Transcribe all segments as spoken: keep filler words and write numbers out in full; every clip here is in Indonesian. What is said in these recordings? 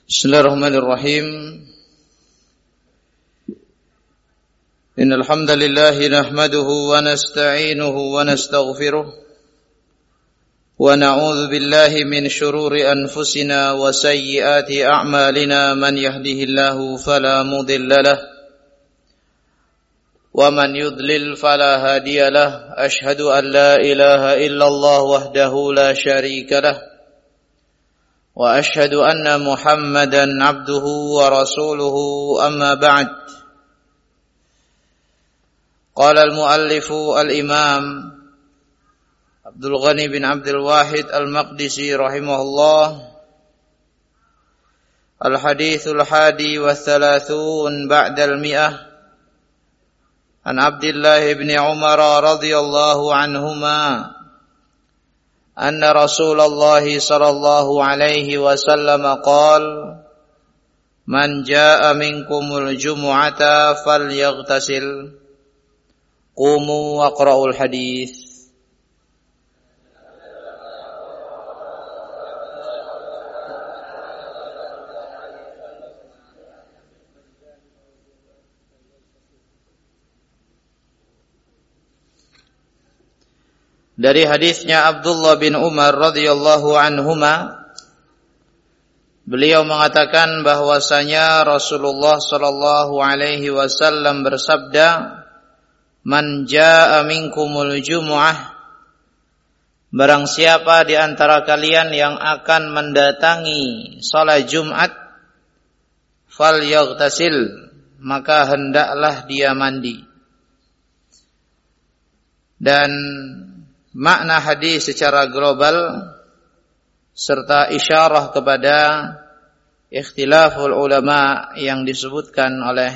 Bismillahirrahmanirrahim. Innal hamdalillah nahmaduhu wa nasta'inuhu wa nastaghfiruh wa na'udzu billahi min shururi anfusina wa sayyiati a'malina man yahdihillahu fala mudilla lahu wa man yudlil fala hadiya lahu. Ashhadu an la ilaha illallah wahdahu la syarika lahu wa ashhadu anna Muhammadan abduhu wa rasuluhu amma ba'd. Qala al-muallifu al-imam Abdul Ghani bin Abdul Wahid al-Maqdisi rahimahullah, al-hadithul hadi wa thalathun ba'da al-mi'ah an Abdullah bin Umar radhiyallahu anhuma anna Rasulullah sallallahu alaihi wasallam qala man jaa'a minkumul jumu'ata falyaghtasil qumu waqra'ul hadits. Dari hadisnya Abdullah bin Umar radhiyallahu anhuma, beliau mengatakan bahwasanya Rasulullah sallallahu alaihi wasallam bersabda, "Man jaa'a minkumul jumu'ah," barang siapa di antara kalian yang akan mendatangi salat Jumat, falyaghtasil, maka hendaklah dia mandi. Dan makna hadis secara global serta isyarah kepada ikhtilaful ulama yang disebutkan oleh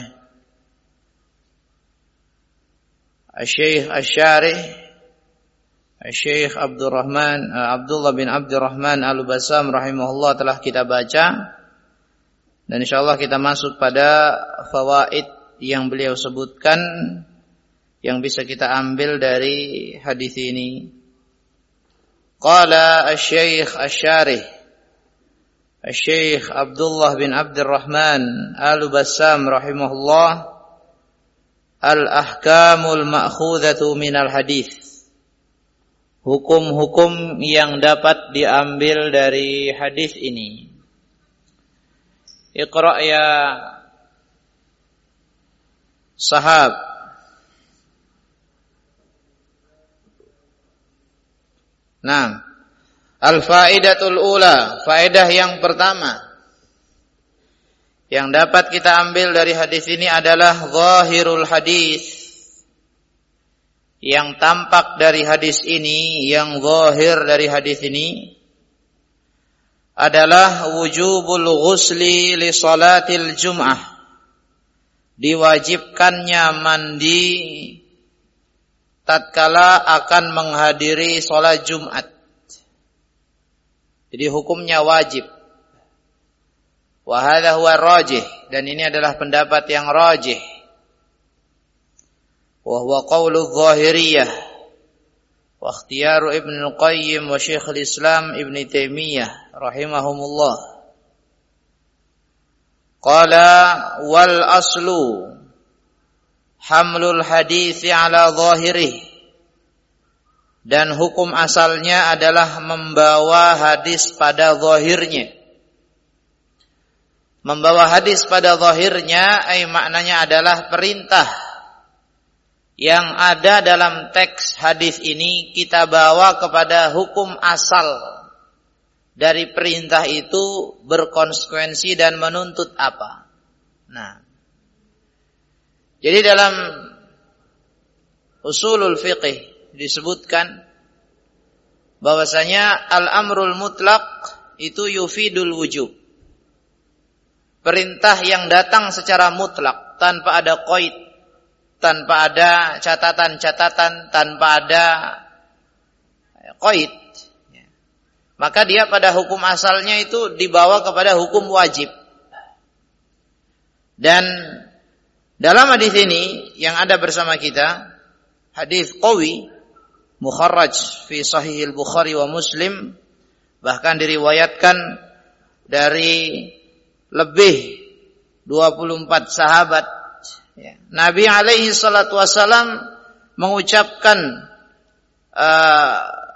Syekh Asy-Syarih Syekh Abdurrahman Abdullah bin Abdurrahman Al-Bassam rahimahullah telah kita baca, dan insyaallah kita masuk pada fawaid yang beliau sebutkan yang bisa kita ambil dari hadis ini. Qala Asy-Syaikh Asy-Syarih Asy-Syaikh Abdullah bin Abdurrahman Al-Bassam rahimahullah, al-ahkamul ma'khudhatu minal hadis, hukum-hukum yang dapat diambil dari hadis ini. Iqra ya sahab. Nah, al-faidatul ula, faedah yang pertama yang dapat kita ambil dari hadis ini adalah zahirul hadis. Yang tampak dari hadis ini, yang zahir dari hadis ini adalah wujubul ghusli li salatil jum'ah, diwajibkannya mandi tatkala akan menghadiri salat Jumat. Jadi hukumnya wajib. Wa hadha huwa rajih, dan ini adalah pendapat yang rajih. Wa huwa qaulu adh-dhahiriyah wa ikhtiyaru Ibnu Al-Qayyim wa Syekhul Islam Ibnu Taimiyah rahimahumullah. Qala wal aslu hamlul hadits ala zahirih, dan hukum asalnya adalah membawa hadis pada zahirnya. Membawa hadis pada zahirnya ay maknanya adalah perintah yang ada dalam teks hadis ini kita bawa kepada hukum asal dari perintah itu, berkonsekuensi dan menuntut apa. Nah, jadi dalam usulul fiqh disebutkan bahwasanya al-amrul mutlaq itu yufidul wujub. Perintah yang datang secara mutlak tanpa ada qaid, tanpa ada catatan-catatan, tanpa ada qaid, maka dia pada hukum asalnya itu dibawa kepada hukum wajib. Dan dalam hadis ini yang ada bersama kita, hadis qawi mukharraj fi sahih al-Bukhari wa Muslim, bahkan diriwayatkan dari lebih dua puluh empat sahabat. Ya. Nabi alaihi salatu wassalam mengucapkan uh,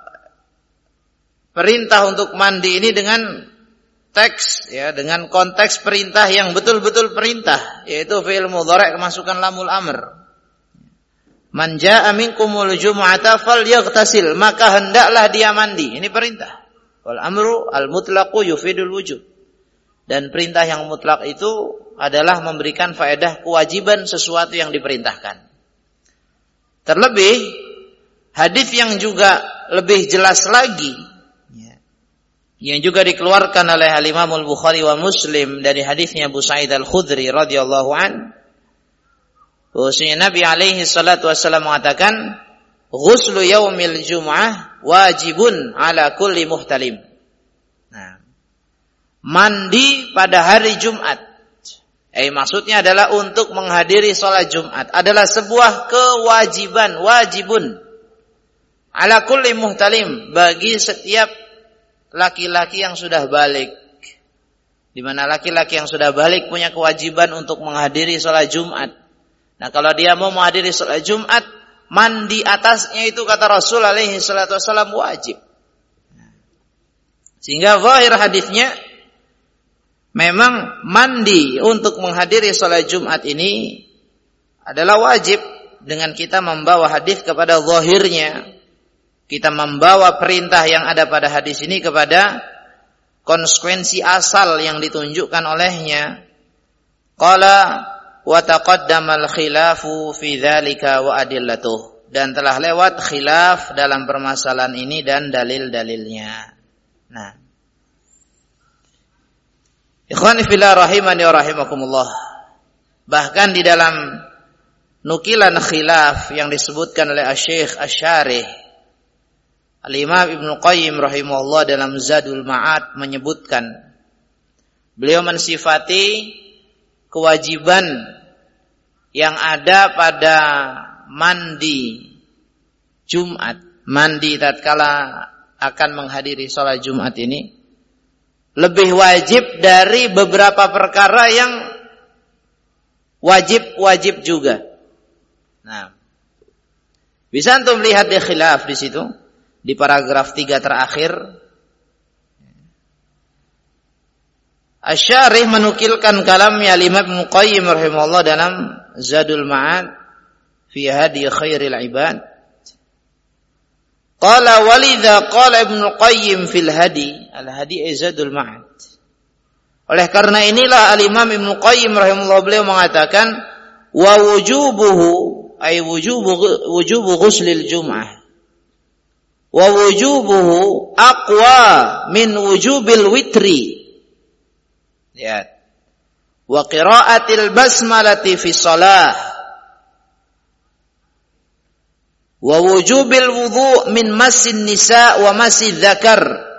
perintah untuk mandi ini dengan teks, ya, dengan konteks perintah yang betul-betul perintah, yaitu fi'il mudhari' kemasukan lamul amr. Man jaa'a minkumul jum'ata falyaghtasil, maka hendaklah dia mandi. Ini perintah. Wal amru al mutlaqu yufidul wujub. Dan perintah yang mutlak itu adalah memberikan faedah kewajiban sesuatu yang diperintahkan. Terlebih hadis yang juga lebih jelas lagi, ya, yang juga dikeluarkan oleh Al-Imam Al-Bukhari wa Muslim dari hadisnya Abu Sa'id Al-Khudri radhiyallahu an, bahwasanya Nabi alaihi salatu wasallam mengatakan, ghuslu yaumil jum'ah wajibun ala kulli muhtalim. Nah, mandi pada hari Jumat, eh maksudnya adalah untuk menghadiri sholat Jumat, adalah sebuah kewajiban, wajibun ala kulli muhtalim, bagi setiap laki-laki yang sudah balik. Di mana laki-laki yang sudah balik punya kewajiban untuk menghadiri sholat Jumat. Nah, kalau dia mau menghadiri sholat Jumat, mandi atasnya itu kata Rasul alaihi salatu wasallam wajib. Sehingga zahir hadisnya memang mandi untuk menghadiri sholat Jumat ini adalah wajib, dengan kita membawa hadis kepada zahirnya. Kita membawa perintah yang ada pada hadis ini kepada konsekuensi asal yang ditunjukkan olehnya. Qala wa taqaddamal khilafu fi dzalika wa adillatuh, dan telah lewat khilaf dalam permasalahan ini dan dalil-dalilnya. Nah, ikhwani fillah rahimani wa rahimakumullah, bahkan di dalam nukilan khilaf yang disebutkan oleh Asy-Syaikh Asy-Syarih Al-Imam Ibnu Qayyim rahimahullah dalam Zadul Ma'ad menyebutkan, beliau mensifati kewajiban yang ada pada mandi Jumat, mandi tatkala akan menghadiri sholat Jumat ini lebih wajib dari beberapa perkara yang wajib-wajib juga. Nah, bisa antum lihat di khilaf di situ di paragraf tiga terakhir. Asy-Syarih menukilkan kalamnya Imam Ibnu Qayyim rahimahullah dalam Zadul Ma'ad fi Hadi Khairil Ibad. Qala walidha qala Ibnu Qayyim fil Hadi, al-Hadi Zadul Ma'ad. Oleh karena inilah Al-Imam Ibnu Qayyim rahimahullah beliau mengatakan wa wujubuhu ay wujubu wujubu ghuslil jum'ah wa wujubuhu aqwa min wujubil witri. Ya. Wa qiraatil basmalati fi shalah wa wujubil wudhu' min massin nisa wa massidz dzakar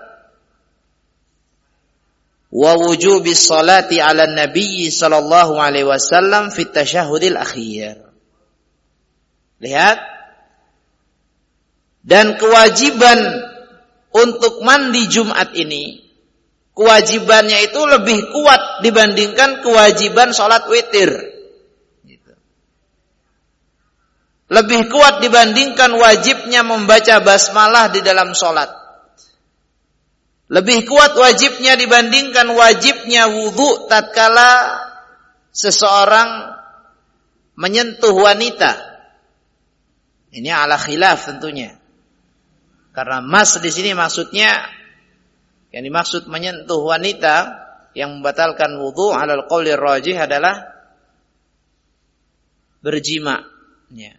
wa wujubis salati 'ala nabiy sallallahu alaihi wasallam fi tasyahhudil akhir. Lihat, dan kewajiban untuk mandi Jumat ini, kewajibannya itu lebih kuat dibandingkan kewajiban sholat witir. Gitu. Lebih kuat dibandingkan wajibnya membaca basmalah di dalam sholat. Lebih kuat wajibnya dibandingkan wajibnya wudhu tatkala seseorang menyentuh wanita. Ini ala khilaf tentunya. Karena mas di sini maksudnya, yang dimaksud menyentuh wanita yang membatalkan wudhu alal qawli rajih adalah berjima, ya,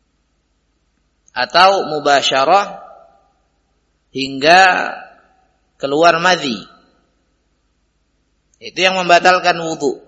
atau mubasyarah hingga keluar madhi. Itu yang membatalkan wudhu.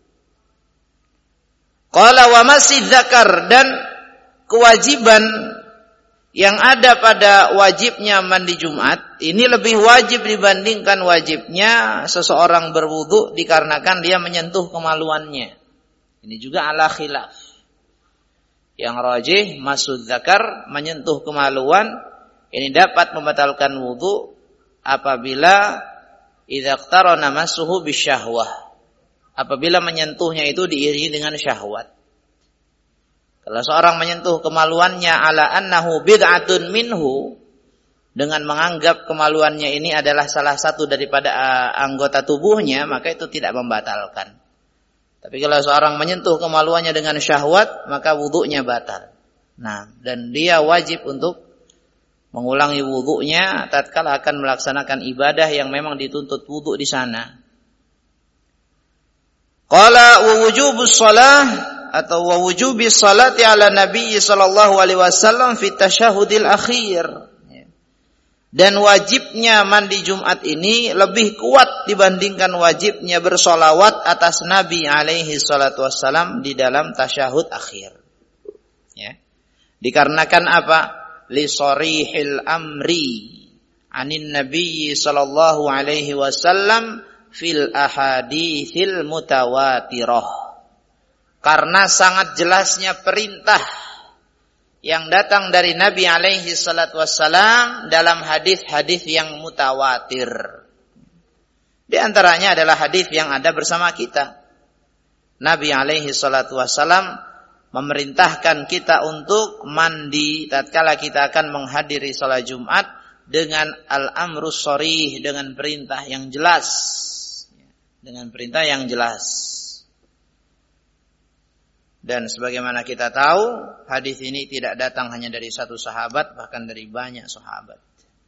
Qala wa massidz dzakar, dan kewajiban yang ada pada wajibnya mandi Jumat ini lebih wajib dibandingkan wajibnya seseorang berwudu dikarenakan dia menyentuh kemaluannya. Ini juga ala khilaf. Yang rajih masud zakar, menyentuh kemaluan, ini dapat membatalkan wudu apabila idza iqtarana masuhu bisyahwah, apabila menyentuhnya itu diiringi dengan syahwat. Kalau seorang menyentuh kemaluannya ala annahu bid'atun minhu, dengan menganggap kemaluannya ini adalah salah satu daripada uh, anggota tubuhnya, maka itu tidak membatalkan. Tapi kalau seorang menyentuh kemaluannya dengan syahwat, maka wudunya batal. Nah, dan dia wajib untuk mengulangi wudunya tatkala akan melaksanakan ibadah yang memang dituntut wudu di sana. Qala wa wujubus shalah atau wa wujubis salati ala nabi sallallahu alaihi wasallam fi tasyahudil akhir. Dan wajibnya mandi Jumat ini lebih kuat dibandingkan wajibnya bersolawat atas Nabi alaihi salatu wassalam di dalam tasyahud akhir. Ya. Dikarenakan apa? Li sarihil amri anin nabi sallallahu alaihi wasallam fil ahaditsil mutawatirah. Karena sangat jelasnya perintah yang datang dari Nabi alaihi salatu wassalam dalam hadis-hadis yang mutawatir. Di antaranya adalah hadis yang ada bersama kita. Nabi alaihi salatu wassalam memerintahkan kita untuk mandi tatkala kita akan menghadiri salat Jumat dengan al-amrus sharih, dengan perintah yang jelas. Dengan perintah yang jelas. Dan sebagaimana kita tahu, hadis ini tidak datang hanya dari satu sahabat, bahkan dari banyak sahabat.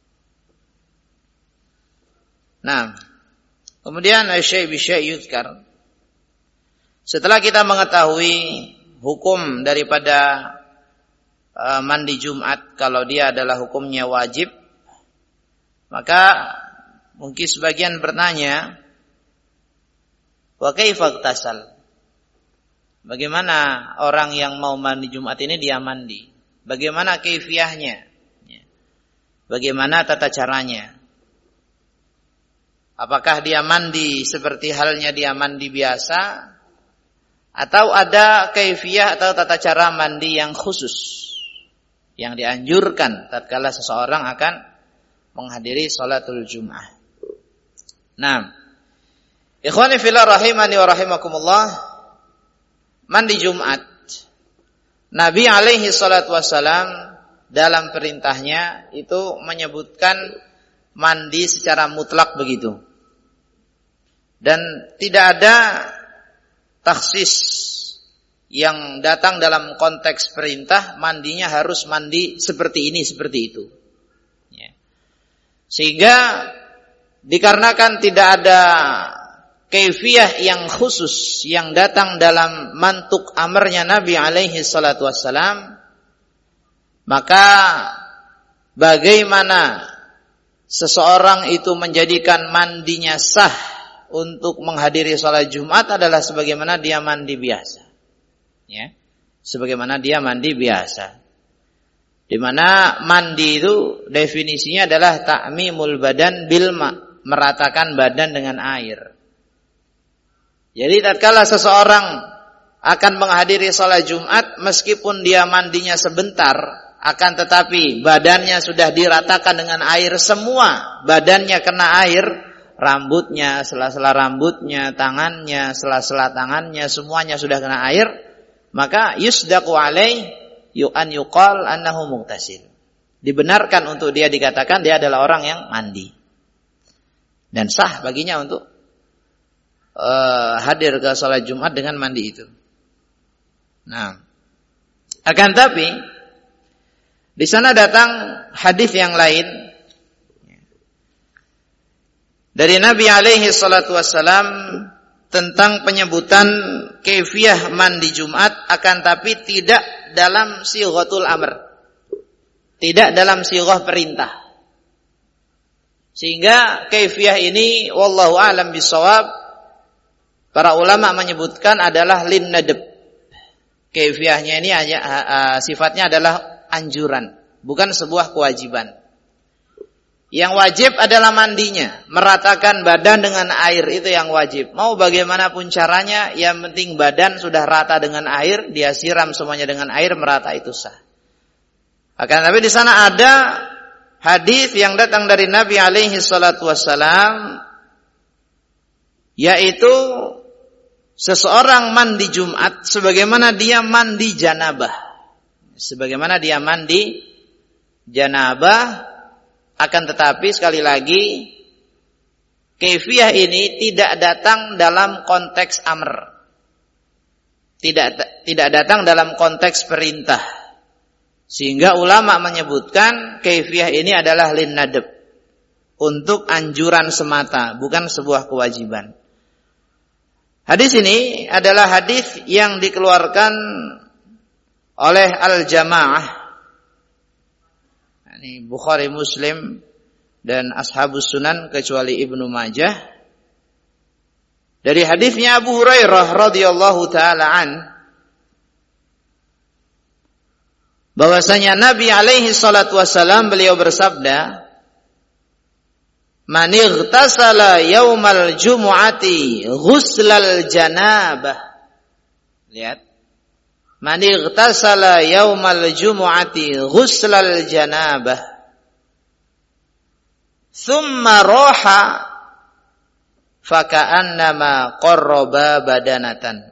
Nah, kemudian Syekh Bisyai yuzkar, setelah kita mengetahui hukum daripada uh, mandi Jumat, kalau dia adalah hukumnya wajib, maka mungkin sebagian bertanya, wa kaifa ightasal? Bagaimana orang yang mau mandi Jumat ini dia mandi? Bagaimana kaifiyahnya? Bagaimana tata caranya? Apakah dia mandi seperti halnya dia mandi biasa? Atau ada kaifiyah atau tata cara mandi yang khusus yang dianjurkan tatkala seseorang akan menghadiri salatul Jum'ah? Nah, ikhwani fillah rahimani wa rahimakumullah, mandi Jumat, Nabi alaihi salatu wassalam dalam perintahnya itu menyebutkan mandi secara mutlak begitu. Dan tidak ada takhsis yang datang dalam konteks perintah mandinya harus mandi seperti ini, seperti itu. Ya. Sehingga dikarenakan tidak ada kaifiyah yang khusus yang datang dalam mantuk amarnya Nabi alaihi salatu wassalam, maka bagaimana seseorang itu menjadikan mandinya sah untuk menghadiri salat Jumat adalah sebagaimana dia mandi biasa. Ya, sebagaimana dia mandi biasa. Di mana mandi itu definisinya adalah ta'mimul badan bil ma, meratakan badan dengan air. Jadi tatkala seseorang akan menghadiri salat Jumat, meskipun dia mandinya sebentar, akan tetapi badannya sudah diratakan dengan air semua, badannya kena air, rambutnya, sela-sela rambutnya, tangannya, sela-sela tangannya, semuanya sudah kena air, maka yusdaqu alaih yu'an yuqal annahu mughtasil. Dibenarkan untuk dia dikatakan dia adalah orang yang mandi. Dan sah baginya untuk uh, hadir ke salat Jumat dengan mandi itu. Nah, akan tapi di sana datang hadis yang lain dari Nabi alaihi salatu wassalam tentang penyebutan kaifiyah mandi Jumat, akan tapi tidak dalam sighatul amr, tidak dalam sighah perintah. Sehingga kaifiyah ini wallahu a'lam bissawab, para ulama menyebutkan adalah lin nadab. Kaifiyahnya ini hanya uh, sifatnya adalah anjuran, bukan sebuah kewajiban. Yang wajib adalah mandinya, meratakan badan dengan air, itu yang wajib. Mau bagaimanapun caranya, yang penting badan sudah rata dengan air, dia siram semuanya dengan air, merata, itu sah. Akan tapi di sana ada hadis yang datang dari Nabi alaihi salatu wassalam, yaitu seseorang mandi Jumat sebagaimana dia mandi janabah. Sebagaimana dia mandi janabah, akan tetapi sekali lagi kaifiyah ini tidak datang dalam konteks amr. Tidak tidak datang dalam konteks perintah. Sehingga ulama menyebutkan kaifiyah ini adalah lin nadab, untuk anjuran semata, bukan sebuah kewajiban. Hadis ini adalah hadis yang dikeluarkan oleh al-jamaah. Ini Bukhari, Muslim dan Ashabus Sunan kecuali Ibnu Majah. Dari hadisnya Abu Hurairah radhiyallahu taala an, bahwasanya Nabi alaihi salatu wasallam beliau bersabda, "Man ightasala yaumal jumu'ati ghuslal janabah." Lihat. "Man ightasala yaumal jumu'ati ghuslal janabah. Thumma roha faka'annama qarraba badanatan."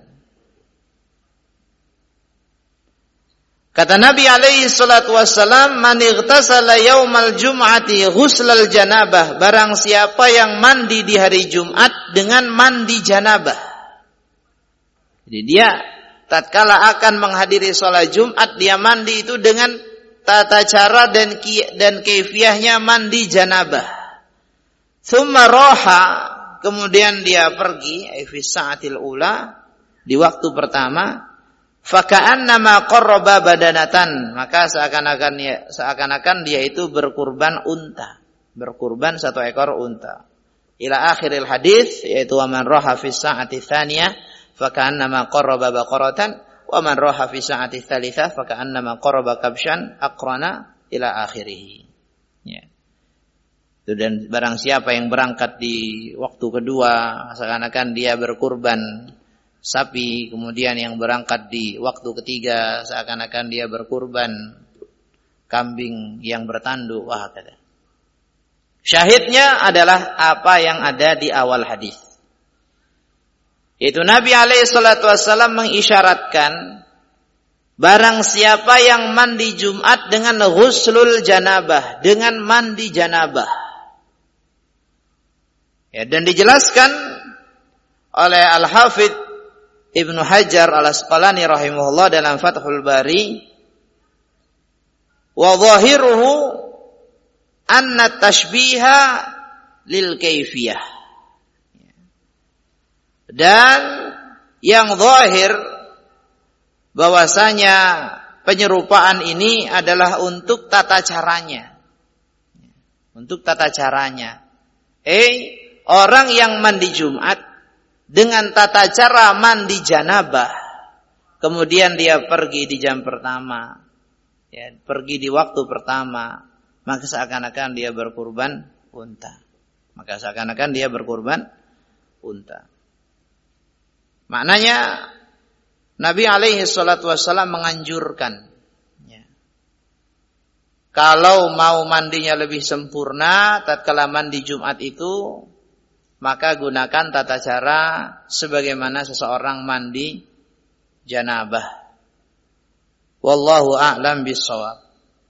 Kata Nabi alaihi salatu wassalam, "Man ightasala yaumal jum'ati ghuslal janabah." Barang siapa yang mandi di hari Jumat dengan mandi janabah. Jadi dia tatkala akan menghadiri sholat Jumat, dia mandi itu dengan tata cara dan dan kaifiyahnya mandi janabah. Tsumma roha, kemudian dia pergi fi sa'atil ula, di waktu pertama, faka'annama qarraba badanatan, maka seakan-akan ya, seakan-akan dia itu berkurban unta, berkurban satu ekor unta. Ila akhiril hadis, yaitu wa man roha fi sa'ati tsaniyah faka'annama qarraba baqaratan wa man roha fi sa'ati tsalitsah faka'annama qarraba kabshan aqrana ila akhirih. Ya. Dan barang siapa yang berangkat di waktu kedua, seakan-akan dia berkurban sapi, kemudian yang berangkat di waktu ketiga, seakan-akan dia berkurban kambing yang bertanduk. Wah, kata. Syahidnya adalah apa yang ada di awal hadis. Itu Nabi alaihi salatu wassalam mengisyaratkan, barang siapa yang mandi Jumat dengan ghuslul janabah, dengan mandi janabah. Ya, dan dijelaskan oleh Al-Hafidz Ibnu Hajar Al-Asqalani rahimahullah dalam Fathul Bari, wa zahiruhu anna tashbiha lil kaifiyah. Dan yang zahir bahwasanya penyerupaan ini adalah untuk tata caranya. Untuk tata caranya. Eh, orang yang mandi Jumat dengan tata cara mandi janabah, kemudian dia pergi di jam pertama, ya, pergi di waktu pertama, maka seakan-akan dia berkurban unta. Maka seakan-akan dia berkurban unta. Maknanya Nabi alaihi salatu wassalam menganjurkan, ya, kalau mau mandinya lebih sempurna tatkala mandi Jumat itu, maka gunakan tata cara sebagaimana seseorang mandi janabah. Wallahu a'lam bissawab.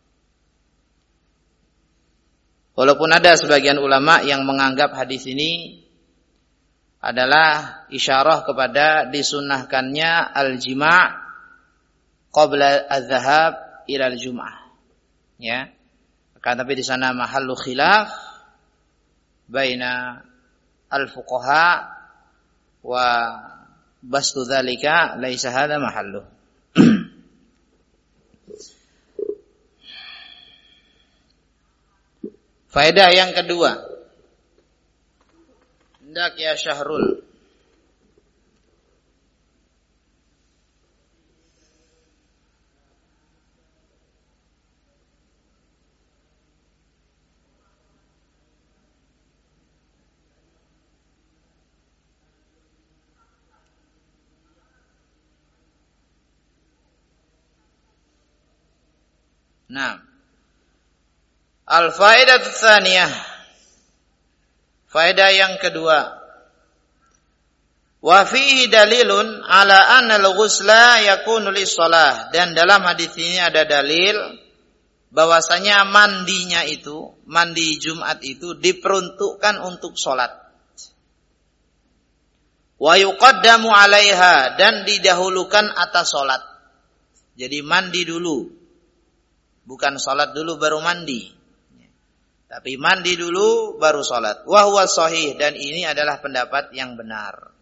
Walaupun ada sebagian ulama yang menganggap hadis ini adalah isyarah kepada disunnahkannya al-jima' qabla az-zahab ila al-jum'ah. Ya. Akan tapi di sana mahallu khilaf baina al-fuqaha wa bastu dzalika laisa hadza mahallu. Faedah yang kedua. Hendak ya Syahrul. Nah, al-faedah tsaniyah, faedah yang kedua, Wa fihi dalilun ala anna al-ghusla yakunu lis-shalah, dan dalam hadis ini ada dalil bahwasanya mandinya itu, mandi Jumat itu diperuntukkan untuk salat. Wa yuqaddamu 'alaiha, dan didahulukan atas salat. Jadi mandi dulu. Bukan salat dulu baru mandi. Tapi mandi dulu baru salat. Wa huwa shahih, dan ini adalah pendapat yang benar.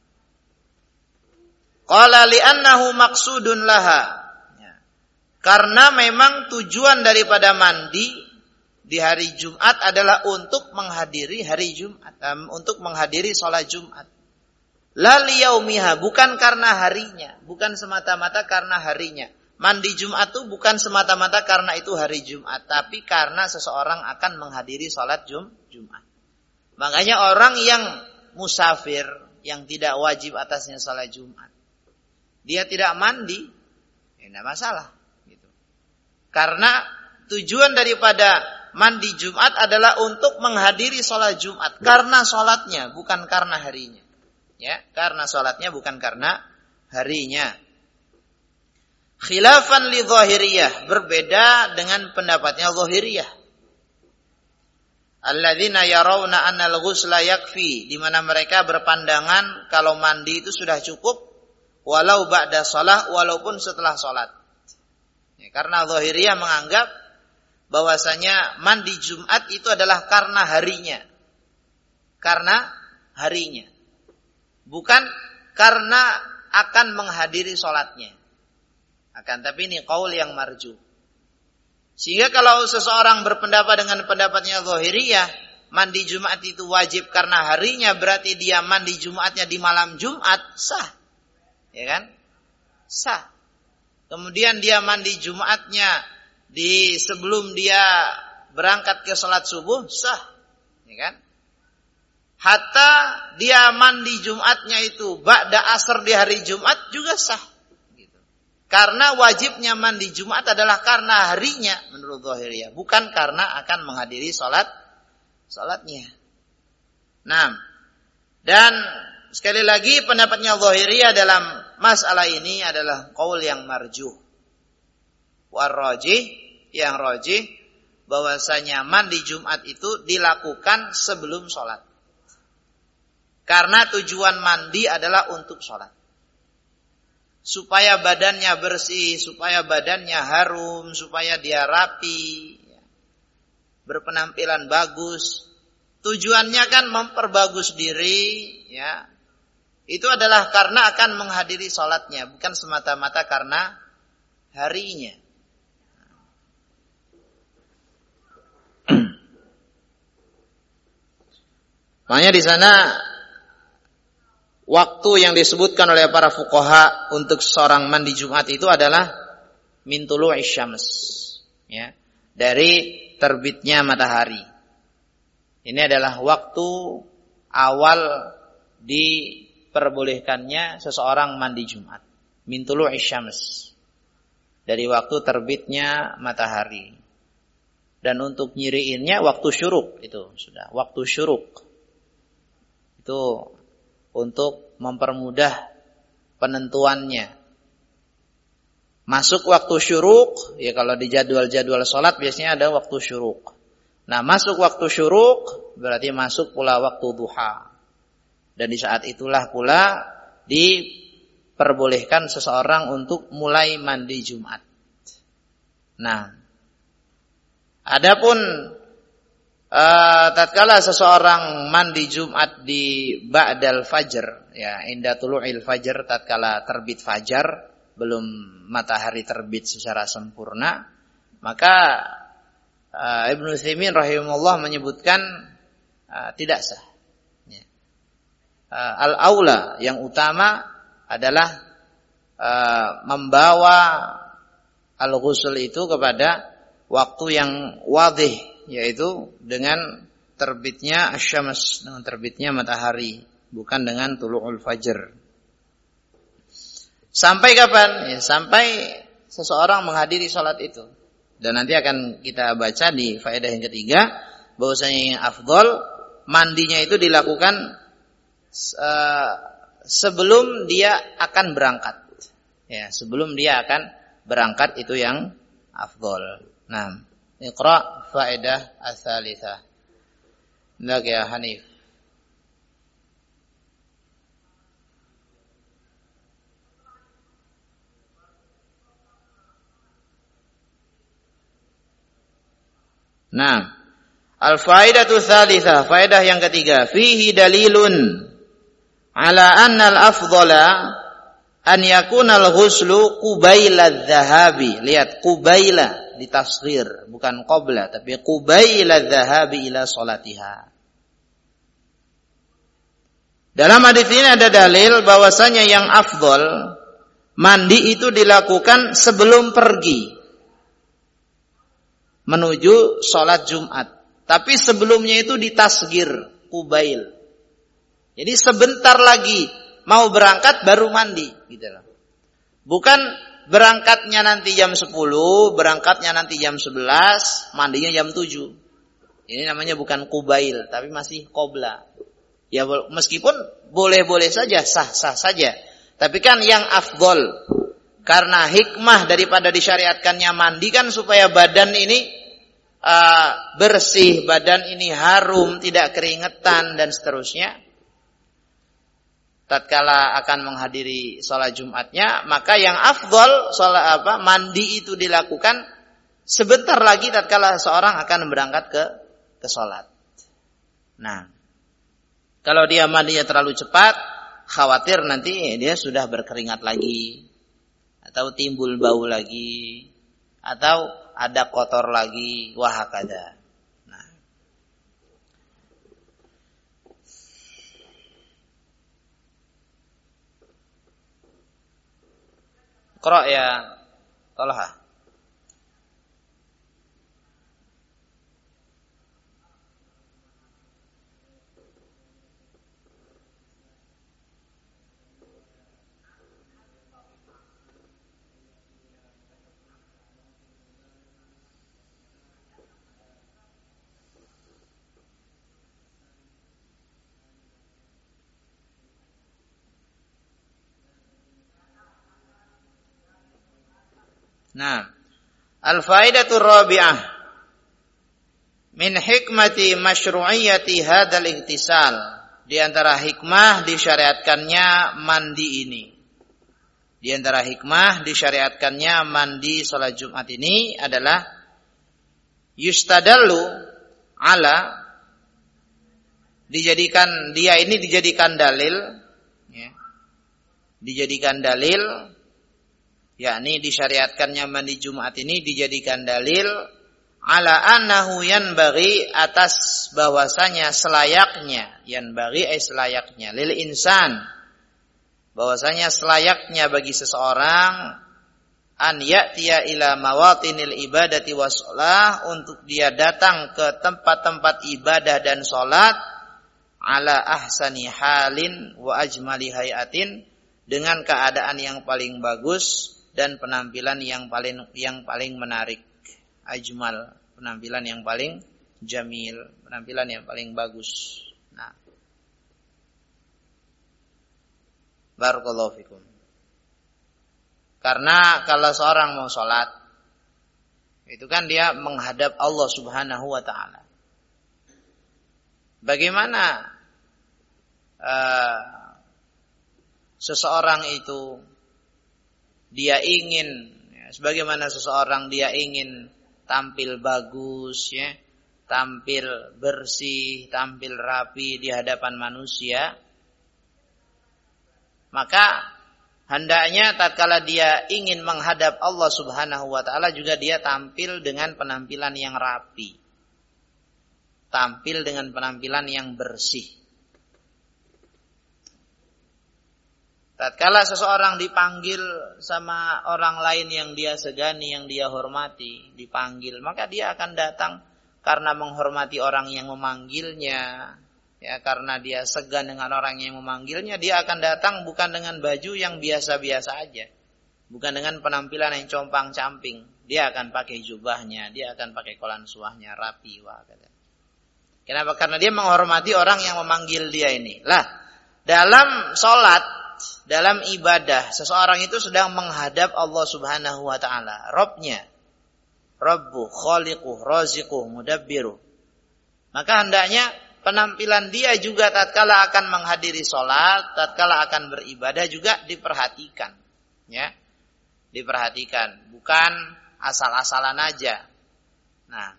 Qala li'annahu maqsudun laha. Ya. Karena memang tujuan daripada mandi di hari Jumat adalah untuk menghadiri hari Jumat, um, untuk menghadiri sholat Jumat. La liyaumiha, bukan karena harinya, bukan semata-mata karena harinya. Mandi Jumat itu bukan semata-mata karena itu hari Jumat, tapi karena seseorang akan menghadiri sholat Jum, Jumat. Makanya orang yang musafir, yang tidak wajib atasnya sholat Jumat, dia tidak mandi, ya tidak masalah. Gitu. Karena tujuan daripada mandi Jumat adalah untuk menghadiri sholat Jumat. Karena sholatnya, bukan karena harinya. Ya, karena sholatnya, bukan karena harinya. Khilafan li zahiriyah, berbeda dengan pendapatnya zahiriyah. Alladzina yarawna annal ghusla yakfi, di mana mereka berpandangan kalau mandi itu sudah cukup, walau ba'da shalah, walaupun setelah sholat. Ya, karena zahiriyah menganggap bahwasanya mandi Jumat itu adalah karena harinya. Karena harinya. Bukan karena akan menghadiri sholatnya. Akan tapi ini qaul yang marjuh. Sehingga kalau seseorang berpendapat dengan pendapatnya zahiriyah, mandi Jumat itu wajib karena harinya, berarti dia mandi Jumatnya di malam Jumat, sah. Ya kan? Sah. Kemudian dia mandi Jumatnya di sebelum dia berangkat ke salat subuh, sah. Ya kan? Hatta dia mandi Jumatnya itu ba'da asar di hari Jumat juga sah. Gitu. Karena wajibnya mandi Jumat adalah karena harinya menurut zahiriyah, bukan karena akan menghadiri salat salatnya. Nah, dan sekali lagi pendapatnya zahiriyah dalam masalah ini adalah qaul yang marjuh. Warrajih, yang rajih bahwasanya mandi Jumat itu dilakukan sebelum sholat. Karena tujuan mandi adalah untuk sholat. Supaya badannya bersih, supaya badannya harum, supaya dia rapi, berpenampilan bagus. Tujuannya kan memperbagus diri, ya. Itu adalah karena akan menghadiri sholatnya, bukan semata-mata karena harinya. Makanya di sana waktu yang disebutkan oleh para fuqaha untuk seorang mandi Jumat itu adalah min tulu'is syams, ya, dari terbitnya matahari. Ini adalah waktu awal di perbolehkannya seseorang mandi Jumat. Min tulu'is syams, dari waktu terbitnya matahari. Dan untuk nyiriinnya waktu syuruk, itu sudah waktu syuruk. Itu untuk mempermudah penentuannya. Masuk waktu syuruk, ya kalau di jadwal-jadwal sholat biasanya ada waktu syuruk. Nah, masuk waktu syuruk berarti masuk pula waktu duha. Dan di saat itulah pula diperbolehkan seseorang untuk mulai mandi Jumat. Nah, adapun uh, tatkala seseorang mandi Jumat di ba'dal fajr, ya, inda tulu'il fajr, tatkala terbit fajar, belum matahari terbit secara sempurna, maka uh, Ibnu Utsaimin rahimahullah menyebutkan uh, tidak sah. Uh, al-aula, yang utama adalah uh, membawa al-ghusl itu kepada waktu yang wadih, yaitu dengan terbitnya asyams, dengan terbitnya matahari, bukan dengan tulu'ul fajr. Sampai kapan? Ya, sampai seseorang menghadiri sholat itu. Dan nanti akan kita baca di faedah yang ketiga, bahwasanya yang afdol mandinya itu dilakukan Uh, sebelum dia akan berangkat. Ya, sebelum dia akan berangkat itu yang afdol. Nah, Iqra faedah as-salitsah. Ndak ya Hanif. Nah, al-faidatu tsalitsah, faedah yang ketiga, fihi dalilun ala anna al-afdhala an yakuna al-ghuslu qubaila adh-dhahabi. Lihat, qubaila ditasghir, bukan qabla, tapi qubaila adh-dhahabi ila salatiha. Dalam hadis ini ada dalil bahwasanya yang afdol mandi itu dilakukan sebelum pergi menuju sholat Jumat. Tapi sebelumnya itu ditasgir, kubail. Jadi sebentar lagi mau berangkat baru mandi. Gitu loh. Bukan berangkatnya nanti jam sepuluh, berangkatnya nanti jam sebelas, mandinya jam tujuh. Ini namanya bukan kubail, tapi masih qobla. Ya meskipun boleh-boleh saja, sah-sah saja. Tapi kan yang afdol, karena hikmah daripada disyariatkannya mandi kan supaya badan ini uh, bersih, badan ini harum, tidak keringetan dan seterusnya. Tatkala akan menghadiri sholat Jumatnya, maka yang afdol sholat apa mandi itu dilakukan sebentar lagi tatkala seorang akan berangkat ke ke sholat. Nah, kalau dia mandinya terlalu cepat, khawatir nanti dia sudah berkeringat lagi, atau timbul bau lagi, atau ada kotor lagi, wahakada. Nah. Qara ya Talha. Nah, al-faidatu rabi'ah min hikmati masyru'iyyati hadzal ihtisal. Di antara hikmah disyariatkannya mandi ini. Di antara hikmah disyariatkannya mandi salat Jumat ini adalah yustadallu ala, dijadikan dia ini dijadikan dalil ya. Dijadikan dalil, yakni disyariatkannya mandi Jumat ini dijadikan dalil ala annahu yanbaghi, atas bahwasanya selayaknya, yanbaghi ay selayaknya, lil insan, bahwasanya selayaknya bagi seseorang an ya'tiya ila mawatinil ibadati wassalah, untuk dia datang ke tempat-tempat ibadah dan salat ala ahsani halin wa ajmali hayatin, dengan keadaan yang paling bagus dan penampilan yang paling yang paling menarik. Ajmal, penampilan yang paling jamil, penampilan yang paling bagus. Nah, barakallahu fikum. Karena kalau seorang mau sholat, itu kan dia menghadap Allah Subhanahu wa ta'ala. Bagaimana uh, seseorang itu dia ingin, ya, sebagaimana seseorang dia ingin tampil bagus, ya, tampil bersih, tampil rapi di hadapan manusia, maka hendaknya tatkala dia ingin menghadap Allah Subhanahu wa ta'ala juga dia tampil dengan penampilan yang rapi, tampil dengan penampilan yang bersih. Tatkala seseorang dipanggil sama orang lain yang dia segani, yang dia hormati, dipanggil, maka dia akan datang karena menghormati orang yang memanggilnya, ya, karena dia segan dengan orang yang memanggilnya, dia akan datang bukan dengan baju yang biasa-biasa aja, bukan dengan penampilan yang compang-camping. Dia akan pakai jubahnya, dia akan pakai kolansuahnya rapi, wah, kata. Kenapa? Karena dia menghormati orang yang memanggil dia ini. Lah, dalam sholat, dalam ibadah, seseorang itu sedang menghadap Allah Subhanahu wa ta'ala, Rabbnya, Rabbu, Khaliquh, Raziquh, Mudabbiruh. Maka hendaknya penampilan dia juga tatkala akan menghadiri sholat, tatkala akan beribadah juga diperhatikan. Ya, diperhatikan, bukan asal-asalan aja. Nah,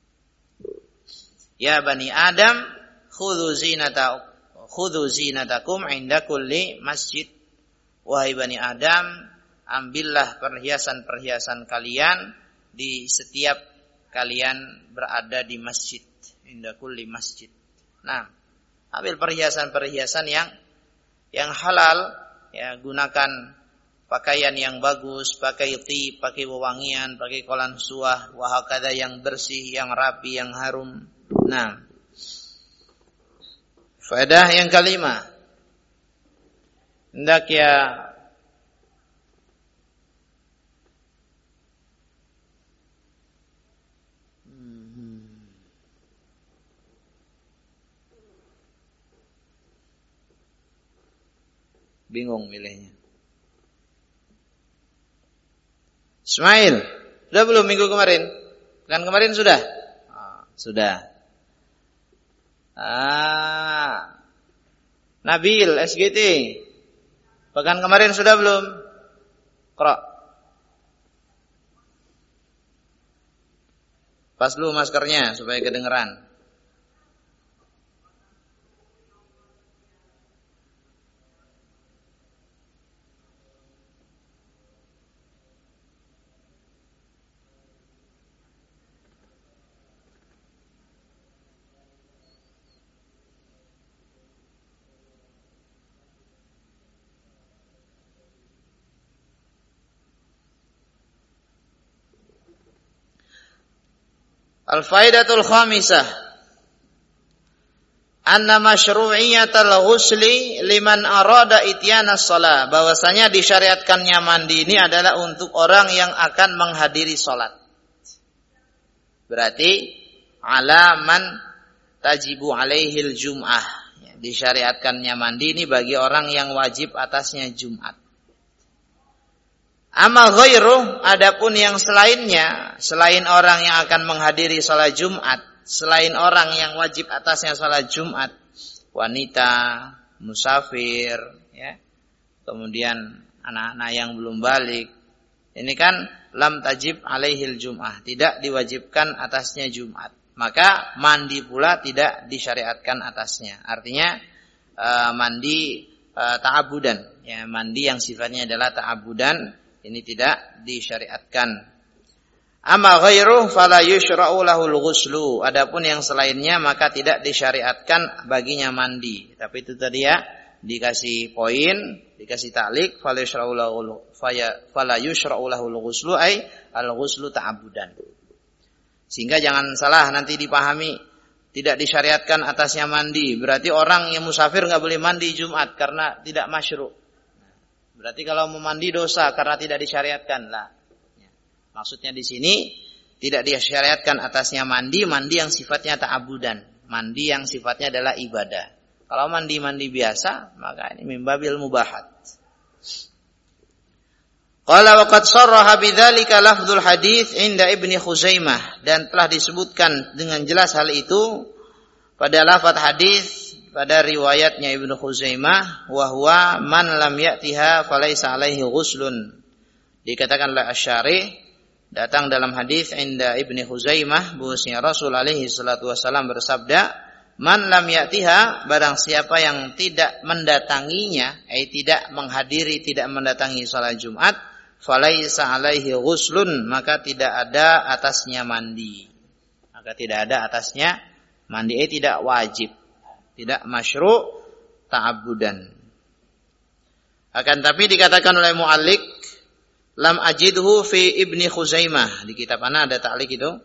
ya Bani Adam, khudhu zinatakum, khudhu zinatakum inda kulli masjid. Wahai Bani Adam, ambillah perhiasan-perhiasan kalian di setiap kalian berada di masjid. Inda kulli masjid. Nah, ambil perhiasan-perhiasan yang yang halal, ya, gunakan pakaian yang bagus, pakai tib, pakai wewangian, pakai kolan suah, wahakada yang bersih, yang rapi, yang harum. Nah, faedah yang kelima, hendak ya bingung milihnya. Ismail, sudah belum minggu kemarin? Kan kemarin sudah? Oh, sudah. Ah, Nabil, S G T, pekan kemarin sudah belum? Krok. Pas dulu maskernya supaya kedengeran. Al-faidatul khamisah, anna masyru'iyatal ghusli liman arada ityanas shalah, bahwasanya disyariatkannya mandi ini adalah untuk orang yang akan menghadiri salat. Berarti ala man tajibu alaihil jum'ah, disyariatkannya mandi ini bagi orang yang wajib atasnya Jumat. Amma ghairu, adapun yang selainnya, selain orang yang akan menghadiri salat Jumat, selain orang yang wajib atasnya salat Jumat, wanita, musafir, ya, kemudian anak-anak yang belum balik, ini kan lam tajib alaihil jum'ah, tidak diwajibkan atasnya Jumat, maka mandi pula tidak disyariatkan atasnya. Artinya uh, mandi uh, ta'abudan, ya, mandi yang sifatnya adalah ta'abudan, ini tidak disyariatkan. Amma ghairuh fala yushra'u lahul ghuslu. Adapun yang selainnya maka tidak disyariatkan baginya mandi. Tapi itu tadi ya, dikasih poin, dikasih taklik, fala yushra'u lahul fala yushra'u lahul ghuslu ay al ghuslu ta'abudan. Sehingga jangan salah nanti dipahami tidak disyariatkan atasnya mandi. Berarti orang yang musafir enggak boleh mandi Jumat karena tidak masyru'. Berarti kalau mau mandi dosa karena tidak disyariatkan lah. Maksudnya di sini tidak disyariatkan atasnya mandi, mandi yang sifatnya ta'abudan, mandi yang sifatnya adalah ibadah. Kalau mandi-mandi biasa, maka ini mimbabil mubahat. Qala wa qad sarraha bidzalika lafdzul hadits inda Ibnu Khuzaimah, dan telah disebutkan dengan jelas hal itu pada lafaz hadis pada riwayatnya Ibnu Khuzaimah, wa huwa man lam ya'tiha falaisa alaihi ghuslun. Dikatakan oleh Asy-Syarih, datang dalam hadis inda Ibnu Khuzaimah bahwasanya Rasul alaihi salatu wasallam bersabda, man lam ya'tiha, barang siapa yang tidak mendatanginya, ai tidak menghadiri, tidak mendatangi salat Jumat, falaisa alaihi ghuslun, maka tidak ada atasnya mandi. Maka tidak ada atasnya mandi, ai tidak wajib, tidak masyru' ta'abudan. Akan tapi dikatakan oleh mu'allik, lam ajidhu fi Ibni Khuzaimah. Di kitab mana ada ta'lik itu?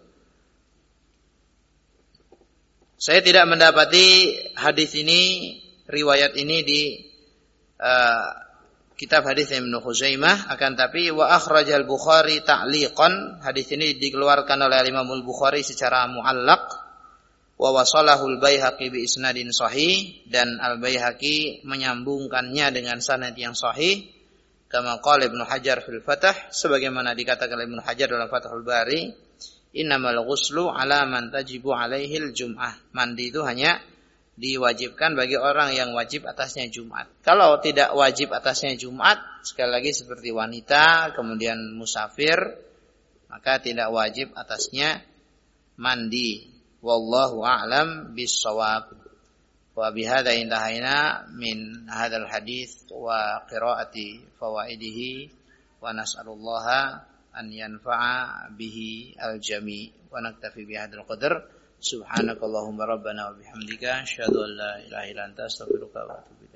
Saya tidak mendapati hadis ini, riwayat ini di uh, kitab hadis Ibnu Khuzaimah. Akan tapi wa akhrajal Bukhari ta'liqan, hadis ini dikeluarkan oleh Imam Al-Bukhari secara mu'allaq. wa wasalahu al-Baihaqi bi isnadin sahih, dan Al-Baihaqi menyambungkannya dengan sanad yang sahih, kama qala Ibnu Hajar fil Fath, sebagaimana dikatakan Ibnu Hajar dalam Fathul Bari, innamal ghuslu ala man tajibu alaihil jum'ah. Mandi itu hanya diwajibkan bagi orang yang wajib atasnya Jumat. Kalau tidak wajib atasnya Jumat, sekali lagi seperti wanita, kemudian musafir, maka tidak wajib atasnya mandi. Wallahu a'lam bis-shawab. Wa bihadza intahaina min hadzal hadits wa qiraati fawaidihi, wa nas'alullaha an yanfa'a bihi al-jami', wa naktafi bihadzal qadar. Subhanakallahumma rabbana wa bihamdika asyhadu an la ilaha illa anta astaghfiruka wa atubu ilaik.